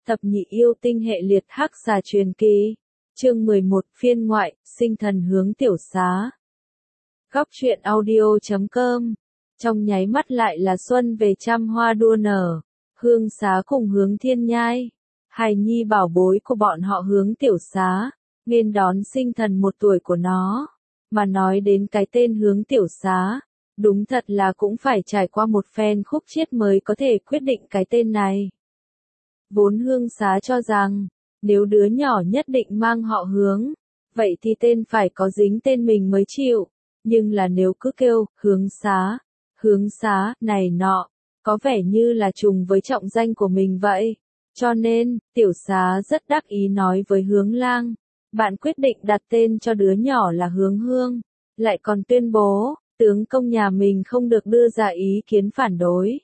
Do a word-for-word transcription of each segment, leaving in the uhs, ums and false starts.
Tập nhị yêu tinh hệ liệt hắc xà truyền kỳ. Chương mười một phiên ngoại, sinh thần hướng tiểu xá. Góc truyện audio chấm com. Trong nháy mắt lại là xuân về trăm hoa đua nở. Hương xá cùng hướng thiên nhai. Hài nhi bảo bối của bọn họ hướng tiểu xá. Nên đón sinh thần một tuổi của nó. Mà nói đến cái tên hướng tiểu xá. Đúng thật là cũng phải trải qua một phen khúc chiết mới có thể quyết định cái tên này. Vốn hương xá cho rằng, nếu đứa nhỏ nhất định mang họ hướng, vậy thì tên phải có dính tên mình mới chịu. Nhưng là nếu cứ kêu, hướng xá, hướng xá, này nọ, có vẻ như là trùng với trọng danh của mình vậy. Cho nên, tiểu xá rất đắc ý nói với hướng lang, bạn quyết định đặt tên cho đứa nhỏ là hướng hương, lại còn tuyên bố, tướng công nhà mình không được đưa ra ý kiến phản đối.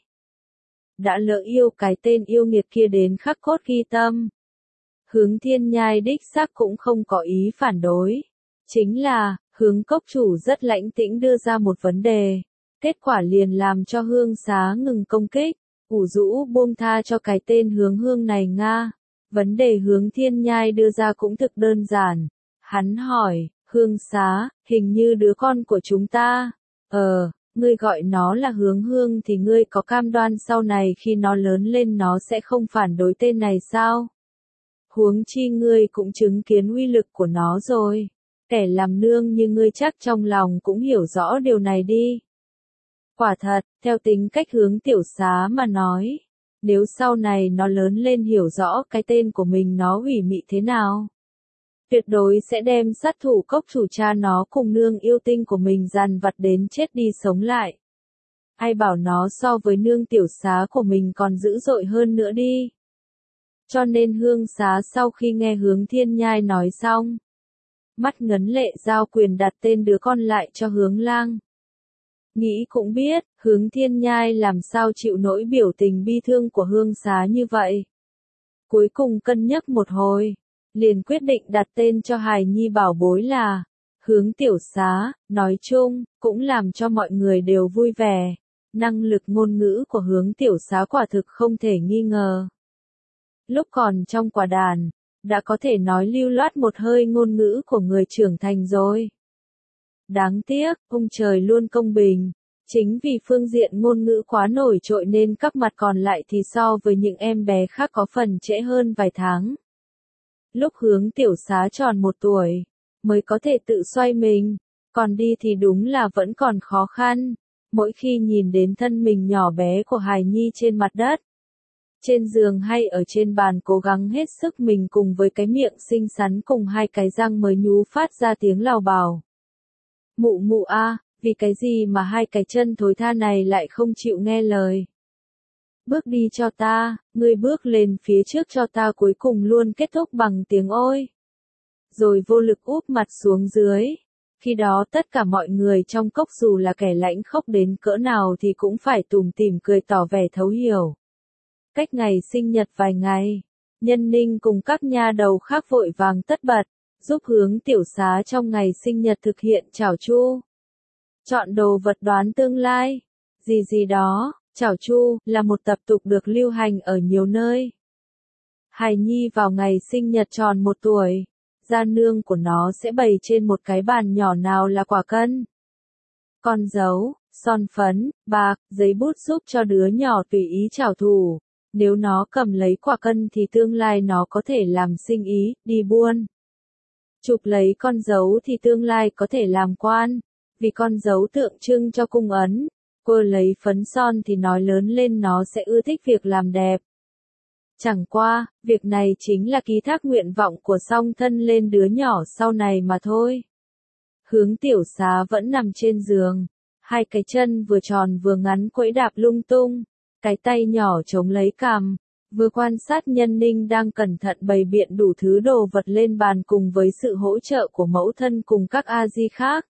Đã lỡ yêu cái tên yêu nghiệt kia đến khắc cốt ghi tâm. Hướng thiên nhai đích xác cũng không có ý phản đối. Chính là, hướng cốc chủ rất lãnh tĩnh đưa ra một vấn đề. Kết quả liền làm cho hương xá ngừng công kích, ủ rũ buông tha cho cái tên hướng hương này nga. Vấn đề hướng thiên nhai đưa ra cũng thực đơn giản. Hắn hỏi, hương xá, hình như đứa con của chúng ta. Ờ. Ngươi gọi nó là hướng hương thì ngươi có cam đoan sau này khi nó lớn lên nó sẽ không phản đối tên này sao? Huống chi ngươi cũng chứng kiến uy lực của nó rồi. Kẻ làm nương như ngươi chắc trong lòng cũng hiểu rõ điều này đi. Quả thật, theo tính cách hướng tiểu xá mà nói, nếu sau này nó lớn lên hiểu rõ cái tên của mình nó ủy mị thế nào, tuyệt đối sẽ đem sát thủ cốc chủ cha nó cùng nương yêu tinh của mình dằn vặt đến chết đi sống lại. Ai bảo nó so với nương tiểu xá của mình còn dữ dội hơn nữa đi. Cho nên hương xá sau khi nghe hướng thiên nhai nói xong, mắt ngấn lệ giao quyền đặt tên đứa con lại cho hướng lang. Nghĩ cũng biết, hướng thiên nhai làm sao chịu nỗi biểu tình bi thương của hương xá như vậy. Cuối cùng cân nhắc một hồi, liền quyết định đặt tên cho hài nhi bảo bối là hướng tiểu xá. Nói chung, cũng làm cho mọi người đều vui vẻ. Năng lực ngôn ngữ của hướng tiểu xá quả thực không thể nghi ngờ. Lúc còn trong quả đàn, đã có thể nói lưu loát một hơi ngôn ngữ của người trưởng thành rồi. Đáng tiếc, ông trời luôn công bình. Chính vì phương diện ngôn ngữ quá nổi trội nên các mặt còn lại thì so với những em bé khác có phần trễ hơn vài tháng. Lúc hướng tiểu xá tròn một tuổi, mới có thể tự xoay mình, còn đi thì đúng là vẫn còn khó khăn. Mỗi khi nhìn đến thân mình nhỏ bé của hài nhi trên mặt đất, trên giường hay ở trên bàn cố gắng hết sức mình cùng với cái miệng xinh xắn cùng hai cái răng mới nhú phát ra tiếng lào bào. Mụ mụ a, vì cái gì mà hai cái chân thối tha này lại không chịu nghe lời. Bước đi cho ta, ngươi bước lên phía trước cho ta cuối cùng luôn kết thúc bằng tiếng ôi. Rồi vô lực úp mặt xuống dưới. Khi đó tất cả mọi người trong cốc dù là kẻ lãnh khốc đến cỡ nào thì cũng phải tủm tỉm cười tỏ vẻ thấu hiểu. Cách ngày sinh nhật vài ngày, Nhân Ninh cùng các nha đầu khác vội vàng tất bật, giúp hướng tiểu xá trong ngày sinh nhật thực hiện chảo chu. Chọn đồ vật đoán tương lai, gì gì đó. Chảo chu là một tập tục được lưu hành ở nhiều nơi. Hài nhi vào ngày sinh nhật tròn một tuổi, gia nương của nó sẽ bày trên một cái bàn nhỏ nào là quả cân, con dấu, son phấn, bạc, giấy bút giúp cho đứa nhỏ tùy ý trảo thủ. Nếu nó cầm lấy quả cân thì tương lai nó có thể làm sinh ý, đi buôn. Chụp lấy con dấu thì tương lai có thể làm quan, vì con dấu tượng trưng cho cung ấn. Cô lấy phấn son thì nói lớn lên nó sẽ ưa thích việc làm đẹp. Chẳng qua, việc này chính là ký thác nguyện vọng của song thân lên đứa nhỏ sau này mà thôi. Hướng tiểu xá vẫn nằm trên giường, hai cái chân vừa tròn vừa ngắn quẫy đạp lung tung, cái tay nhỏ chống lấy cằm, vừa quan sát Nhân Ninh đang cẩn thận bày biện đủ thứ đồ vật lên bàn cùng với sự hỗ trợ của mẫu thân cùng các a-di khác.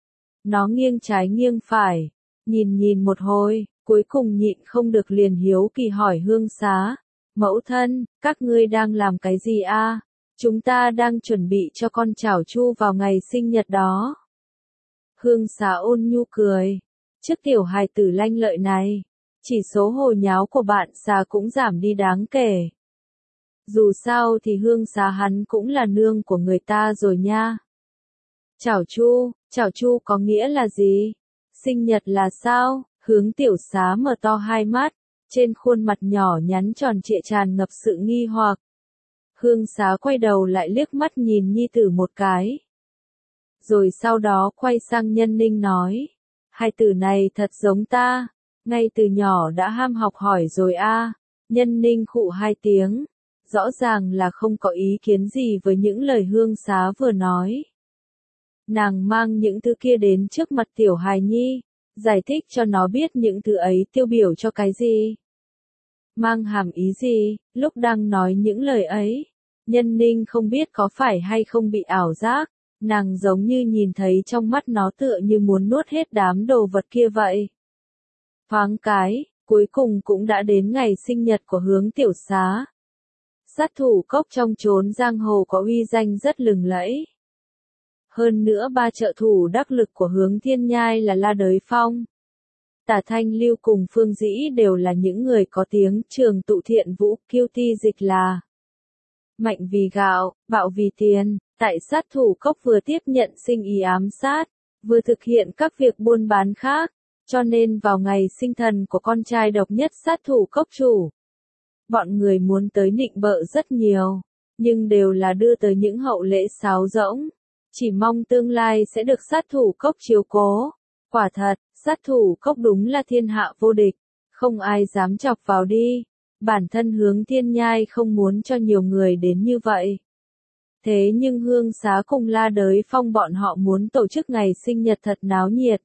Nó nghiêng trái nghiêng phải. Nhìn nhìn một hồi, cuối cùng nhịn không được liền hiếu kỳ hỏi hương xá. Mẫu thân, các ngươi đang làm cái gì a? Chúng ta đang chuẩn bị cho con chảo chu vào ngày sinh nhật đó. Hương xá ôn nhu cười. Trước tiểu hài tử lanh lợi này, chỉ số hồ nháo của bạn xà cũng giảm đi đáng kể. Dù sao thì hương xá hắn cũng là nương của người ta rồi nha. Chảo chu, chảo chu có nghĩa là gì? Sinh nhật là sao? Hướng tiểu xá mở to hai mắt, trên khuôn mặt nhỏ nhắn tròn trịa tràn ngập sự nghi hoặc. Hương xá quay đầu lại liếc mắt nhìn nhi tử một cái. Rồi sau đó quay sang Nhân Ninh nói. Hai từ này thật giống ta, ngay từ nhỏ đã ham học hỏi rồi a. Nhân Ninh khụ hai tiếng, rõ ràng là không có ý kiến gì với những lời hương xá vừa nói. Nàng mang những thứ kia đến trước mặt tiểu hài nhi, giải thích cho nó biết những thứ ấy tiêu biểu cho cái gì. Mang hàm ý gì, lúc đang nói những lời ấy, Nhân Ninh không biết có phải hay không bị ảo giác, nàng giống như nhìn thấy trong mắt nó tựa như muốn nuốt hết đám đồ vật kia vậy. Thoáng cái, cuối cùng cũng đã đến ngày sinh nhật của Hướng tiểu xá. Sát thủ cốc trong chốn giang hồ có uy danh rất lừng lẫy. Hơn nữa ba trợ thủ đắc lực của Hướng Thiên Nhai là La Đới Phong, Tả Thanh Lưu cùng Phương Dĩ đều là những người có tiếng. Trường Tụ Thiện Vũ, kiêu ti dịch là mạnh vì gạo, bạo vì tiền. Tại sát thủ cốc vừa tiếp nhận sinh ý ám sát, vừa thực hiện các việc buôn bán khác, cho nên vào ngày sinh thần của con trai độc nhất sát thủ cốc chủ, bọn người muốn tới nịnh bợ rất nhiều, nhưng đều là đưa tới những hậu lễ sáo rỗng, chỉ mong tương lai sẽ được sát thủ cốc chiếu cố. Quả thật, sát thủ cốc đúng là thiên hạ vô địch, không ai dám chọc vào đi. Bản thân Hướng Thiên Nhai không muốn cho nhiều người đến như vậy. Thế nhưng hương xá cùng La Đới Phong bọn họ muốn tổ chức ngày sinh nhật thật náo nhiệt.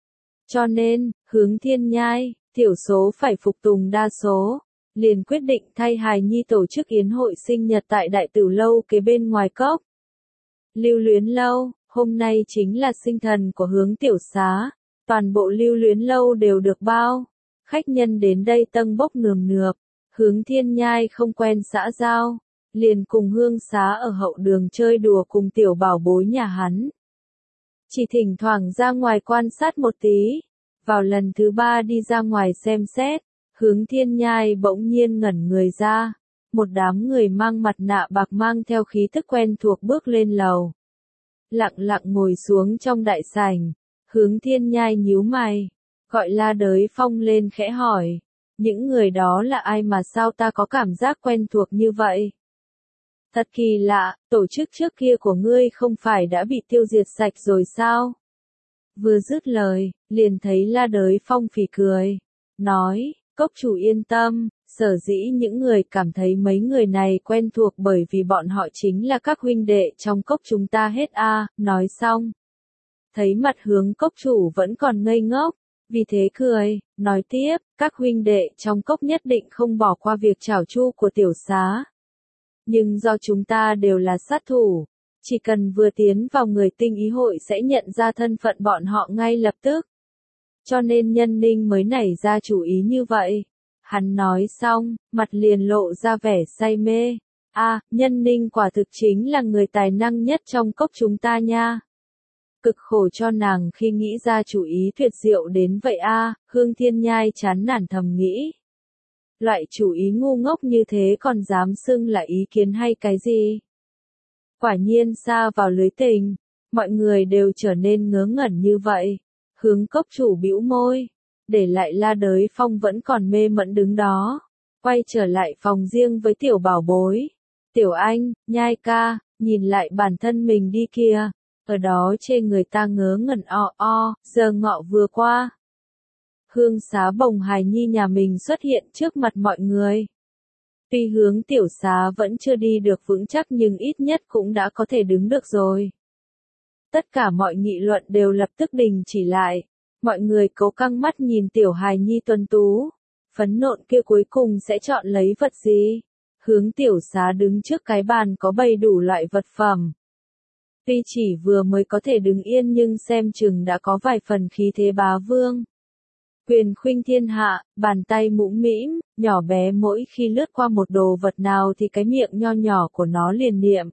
Cho nên, Hướng Thiên Nhai, thiểu số phải phục tùng đa số, liền quyết định thay hài nhi tổ chức yến hội sinh nhật tại đại tử lâu kế bên ngoài cốc. Lưu Luyến Lâu, hôm nay chính là sinh thần của Hướng tiểu xá, toàn bộ Lưu Luyến Lâu đều được bao. Khách nhân đến đây tâng bốc nườm nượp, Hướng Thiên Nhai không quen xã giao, liền cùng hương xá ở hậu đường chơi đùa cùng tiểu bảo bối nhà hắn. Chỉ thỉnh thoảng ra ngoài quan sát một tí, vào lần thứ ba đi ra ngoài xem xét, Hướng Thiên Nhai bỗng nhiên ngẩn người ra, một đám người mang mặt nạ bạc mang theo khí thức quen thuộc bước lên lầu. Lặng lặng ngồi xuống trong đại sảnh, Hướng Thiên Nhai nhíu mày, gọi La Đới Phong lên khẽ hỏi, những người đó là ai mà sao ta có cảm giác quen thuộc như vậy? Thật kỳ lạ, tổ chức trước kia của ngươi không phải đã bị tiêu diệt sạch rồi sao? Vừa dứt lời, liền thấy La Đới Phong phì cười, nói, cốc chủ yên tâm, sở dĩ những người cảm thấy mấy người này quen thuộc bởi vì bọn họ chính là các huynh đệ trong cốc chúng ta hết a. À. Nói xong, thấy mặt Hướng cốc chủ vẫn còn ngây ngốc, vì thế cười, nói tiếp, các huynh đệ trong cốc nhất định không bỏ qua việc chảo chu của tiểu xá. Nhưng do chúng ta đều là sát thủ, chỉ cần vừa tiến vào người tinh ý hội sẽ nhận ra thân phận bọn họ ngay lập tức. Cho nên Nhân Ninh mới nảy ra chủ ý như vậy. Hắn nói xong, mặt liền lộ ra vẻ say mê. A, à, Nhân Ninh quả thực chính là người tài năng nhất trong cốc chúng ta nha. Cực khổ cho nàng khi nghĩ ra chủ ý tuyệt diệu đến vậy a. À, Hương Thiên Nhai chán nản thầm nghĩ. Loại chủ ý ngu ngốc như thế còn dám xưng là ý kiến hay cái gì? Quả nhiên xa vào lưới tình, mọi người đều trở nên ngớ ngẩn như vậy. Hướng cốc chủ bĩu môi, để lại La Đới Phong vẫn còn mê mẩn đứng đó, quay trở lại phòng riêng với tiểu bảo bối. Tiểu Anh, Nhai ca, nhìn lại bản thân mình đi kìa, ở đó chê người ta ngớ ngẩn o o, giờ ngọ vừa qua. Hương xá bồng hài nhi nhà mình xuất hiện trước mặt mọi người. Tuy Hướng tiểu xá vẫn chưa đi được vững chắc nhưng ít nhất cũng đã có thể đứng được rồi. Tất cả mọi nghị luận đều lập tức đình chỉ lại. Mọi người cố căng mắt nhìn tiểu hài nhi tuấn tú. Phấn nộn kia cuối cùng sẽ chọn lấy vật gì? Hướng tiểu xá đứng trước cái bàn có bày đủ loại vật phẩm. Tuy chỉ vừa mới có thể đứng yên nhưng xem chừng đã có vài phần khí thế bá vương. Quyền khuynh thiên hạ, bàn tay mũm mĩm, nhỏ bé mỗi khi lướt qua một đồ vật nào thì cái miệng nho nhỏ của nó liền niệm.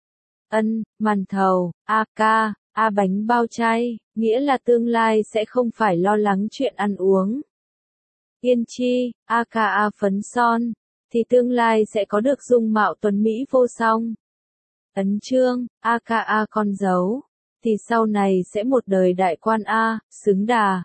Ân, màn thầu, a ca, a bánh bao chay, nghĩa là tương lai sẽ không phải lo lắng chuyện ăn uống. Yên chi, a ca a phấn son, thì tương lai sẽ có được dung mạo tuấn mỹ vô song. Ấn chương, aka con dấu, thì sau này sẽ một đời đại quan A, xứng đà.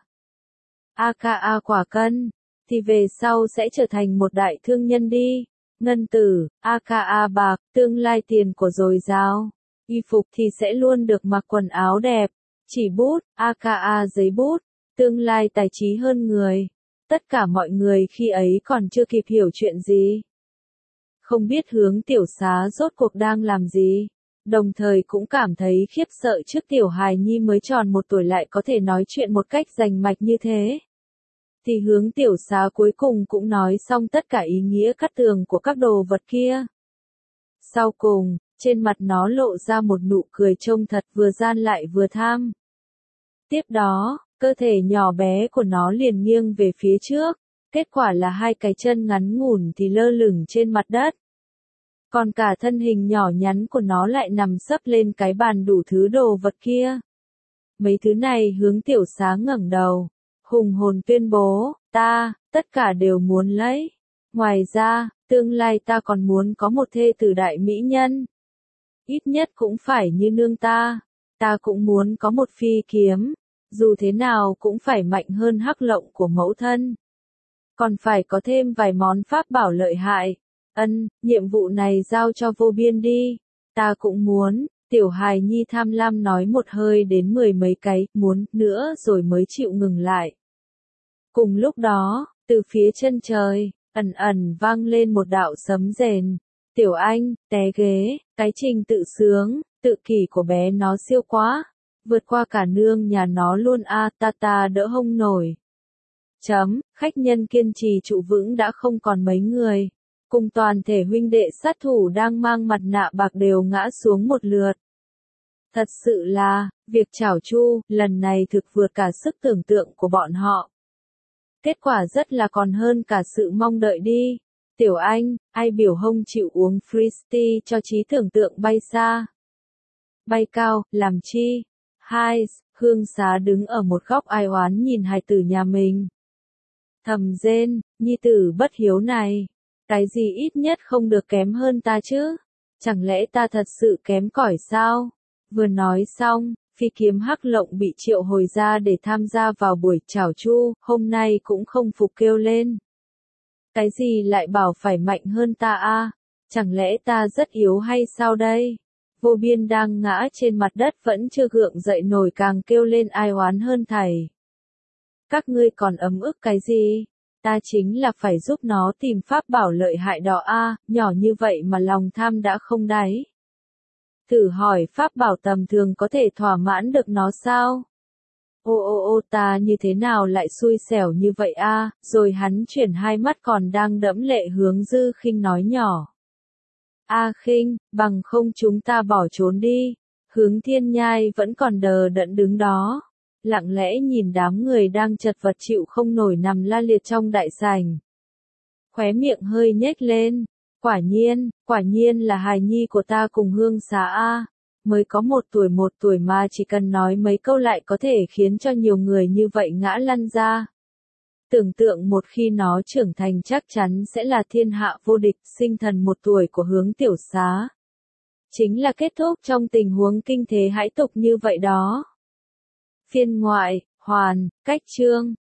aka quả cân, thì về sau sẽ trở thành một đại thương nhân đi. Ngân tử, aka bạc, tương lai tiền của dồi dào. Y phục thì sẽ luôn được mặc quần áo đẹp. Chỉ bút, aka giấy bút, tương lai tài trí hơn người. Tất cả mọi người khi ấy còn chưa kịp hiểu chuyện gì. Không biết Hướng Tiểu Xá rốt cuộc đang làm gì. Đồng thời cũng cảm thấy khiếp sợ trước tiểu hài nhi mới tròn một tuổi lại có thể nói chuyện một cách rành mạch như thế. Thì Hướng Tiểu Xá cuối cùng cũng nói xong tất cả ý nghĩa cắt tường của các đồ vật kia. Sau cùng, trên mặt nó lộ ra một nụ cười trông thật vừa gian lại vừa tham. Tiếp đó, cơ thể nhỏ bé của nó liền nghiêng về phía trước, kết quả là hai cái chân ngắn ngủn thì lơ lửng trên mặt đất. Còn cả thân hình nhỏ nhắn của nó lại nằm sấp lên cái bàn đủ thứ đồ vật kia. Mấy thứ này Hướng Tiểu Xá ngẩng đầu, hùng hồn tuyên bố, ta, tất cả đều muốn lấy. Ngoài ra, tương lai ta còn muốn có một thê tử đại mỹ nhân. Ít nhất cũng phải như nương ta. Ta cũng muốn có một phi kiếm. Dù thế nào cũng phải mạnh hơn hắc lộng của mẫu thân. Còn phải có thêm vài món pháp bảo lợi hại. Ân, nhiệm vụ này giao cho Vô Biên đi. Ta cũng muốn. Tiểu hài nhi tham lam nói một hơi đến mười mấy cái, muốn, nữa rồi mới chịu ngừng lại. Cùng lúc đó, từ phía chân trời, ẩn ẩn vang lên một đạo sấm rền. Tiểu Anh, té ghế, cái trình tự sướng, tự kỷ của bé nó siêu quá. Vượt qua cả nương nhà nó luôn a, ta ta đỡ hông nổi. Chấm, khách nhân kiên trì trụ vững đã không còn mấy người. Cùng toàn thể huynh đệ sát thủ đang mang mặt nạ bạc đều ngã xuống một lượt. Thật sự là, việc chảo chu, lần này thực vượt cả sức tưởng tượng của bọn họ. Kết quả rất là còn hơn cả sự mong đợi đi. Tiểu Anh, ai biểu hông chịu uống freesty cho trí tưởng tượng bay xa. Bay cao, làm chi? Hai, Hương Xá đứng ở một góc ai oán nhìn hài tử nhà mình. Thầm rên, nhi tử bất hiếu này. Cái gì ít nhất không được kém hơn ta chứ? Chẳng lẽ ta thật sự kém cỏi sao? Vừa nói xong, phi kiếm hắc lộng bị triệu hồi ra để tham gia vào buổi chảo chu, hôm nay cũng không phục kêu lên. Cái gì lại bảo phải mạnh hơn ta a? Chẳng lẽ ta rất yếu hay sao đây? Vô Biên đang ngã trên mặt đất vẫn chưa gượng dậy nổi càng kêu lên ai oán hơn thầy. Các ngươi còn ấm ức cái gì? Ta chính là phải giúp nó tìm pháp bảo lợi hại đó a, nhỏ như vậy mà lòng tham đã không đáy. Thử hỏi pháp bảo tầm thường có thể thỏa mãn được nó sao? Ô ô ô ta như thế nào lại xui xẻo như vậy a? Rồi hắn chuyển hai mắt còn đang đẫm lệ hướng Dư Khinh nói nhỏ. A Khinh, bằng không chúng ta bỏ trốn đi. Hướng Thiên Nhai vẫn còn đờ đẫn đứng đó, lặng lẽ nhìn đám người đang chật vật chịu không nổi nằm la liệt trong đại sảnh. Khóe miệng hơi nhếch lên, quả nhiên, quả nhiên là hài nhi của ta cùng Hương Xá a, mới có một tuổi một tuổi mà chỉ cần nói mấy câu lại có thể khiến cho nhiều người như vậy ngã lăn ra. Tưởng tượng một khi nó trưởng thành chắc chắn sẽ là thiên hạ vô địch, sinh thần một tuổi của Hướng Tiểu Xá. Chính là kết thúc trong tình huống kinh thế hãi tục như vậy đó. Phiên ngoại, hoàn, cách chương.